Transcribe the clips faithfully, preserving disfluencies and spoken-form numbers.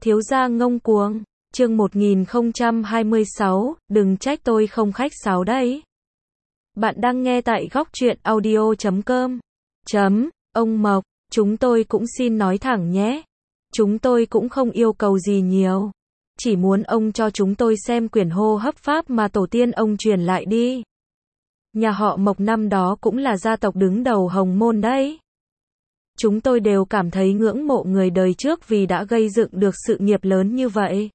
Thiếu gia ngông cuồng, chương một nghìn không trăm hai mươi sáu, đừng trách tôi không khách sáo đấy. Bạn đang nghe tại góc truyện audio chấm com. Chấm, ông Mộc, chúng tôi cũng xin nói thẳng nhé. Chúng tôi cũng không yêu cầu gì nhiều. Chỉ muốn ông cho chúng tôi xem quyển hô hấp pháp mà tổ tiên ông truyền lại đi. Nhà họ Mộc năm đó cũng là gia tộc đứng đầu Hồng Môn đấy. Chúng tôi đều cảm thấy ngưỡng mộ người đời trước vì đã gây dựng được sự nghiệp lớn như vậy.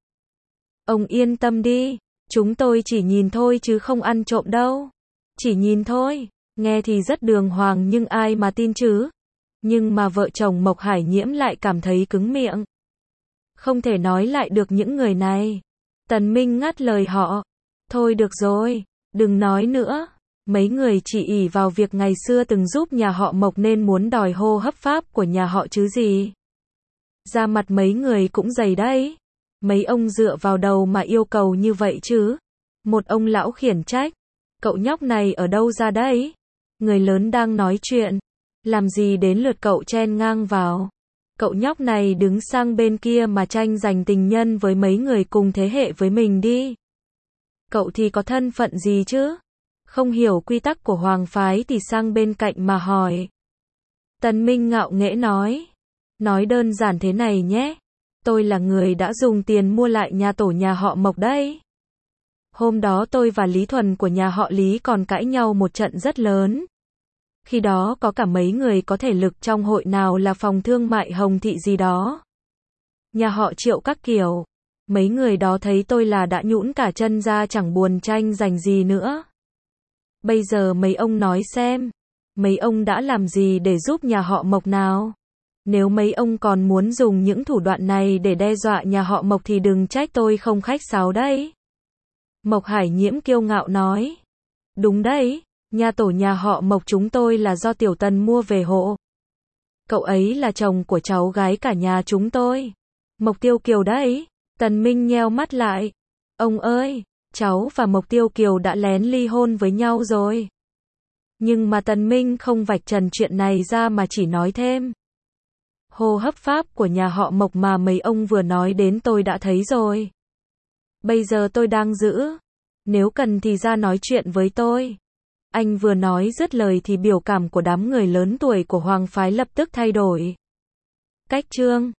Ông yên tâm đi, chúng tôi chỉ nhìn thôi chứ không ăn trộm đâu. Chỉ nhìn thôi, nghe thì rất đường hoàng nhưng ai mà tin chứ. Nhưng mà vợ chồng Mộc Hải Nhiễm lại cảm thấy cứng miệng. Không thể nói lại được những người này. Tần Minh ngắt lời họ. Thôi được rồi, đừng nói nữa. Mấy người chỉ ỷ vào việc ngày xưa từng giúp nhà họ Mộc nên muốn đòi hô hấp pháp của nhà họ chứ gì. Da mặt mấy người cũng dày đấy. Mấy ông dựa vào đầu mà yêu cầu như vậy chứ. Một ông lão khiển trách. Cậu nhóc này ở đâu ra đấy? Người lớn đang nói chuyện. Làm gì đến lượt cậu chen ngang vào. Cậu nhóc này đứng sang bên kia mà tranh giành tình nhân với mấy người cùng thế hệ với mình đi. Cậu thì có thân phận gì chứ? Không hiểu quy tắc của hoàng phái thì sang bên cạnh mà hỏi. Tần Minh ngạo nghễ nói. Nói đơn giản thế này nhé. Tôi là người đã dùng tiền mua lại nhà tổ nhà họ Mộc đấy. Hôm đó tôi và Lý Thuần của nhà họ Lý còn cãi nhau một trận rất lớn. Khi đó có cả mấy người có thể lực trong hội nào là phòng thương mại Hồng Thị gì đó. Nhà họ Triệu các kiểu. Mấy người đó thấy tôi là đã nhũn cả chân ra chẳng buồn tranh giành gì nữa. Bây giờ mấy ông nói xem, mấy ông đã làm gì để giúp nhà họ Mộc nào? Nếu mấy ông còn muốn dùng những thủ đoạn này để đe dọa nhà họ Mộc thì đừng trách tôi không khách sáo đấy. Mộc Hải Nhiễm kiêu ngạo nói. Đúng đấy, nhà tổ nhà họ Mộc chúng tôi là do Tiểu Tần mua về hộ. Cậu ấy là chồng của cháu gái cả nhà chúng tôi. Mộc Tiêu Kiều đấy. Tần Minh nheo mắt lại. Ông ơi! Cháu và Mộc Tiêu Kiều đã lén ly hôn với nhau rồi. Nhưng mà Tần Minh không vạch trần chuyện này ra mà chỉ nói thêm. Hô hấp pháp của nhà họ Mộc mà mấy ông vừa nói đến tôi đã thấy rồi. Bây giờ tôi đang giữ. Nếu cần thì ra nói chuyện với tôi. Anh vừa nói dứt lời thì biểu cảm của đám người lớn tuổi của Hoàng phái lập tức thay đổi. Cách chương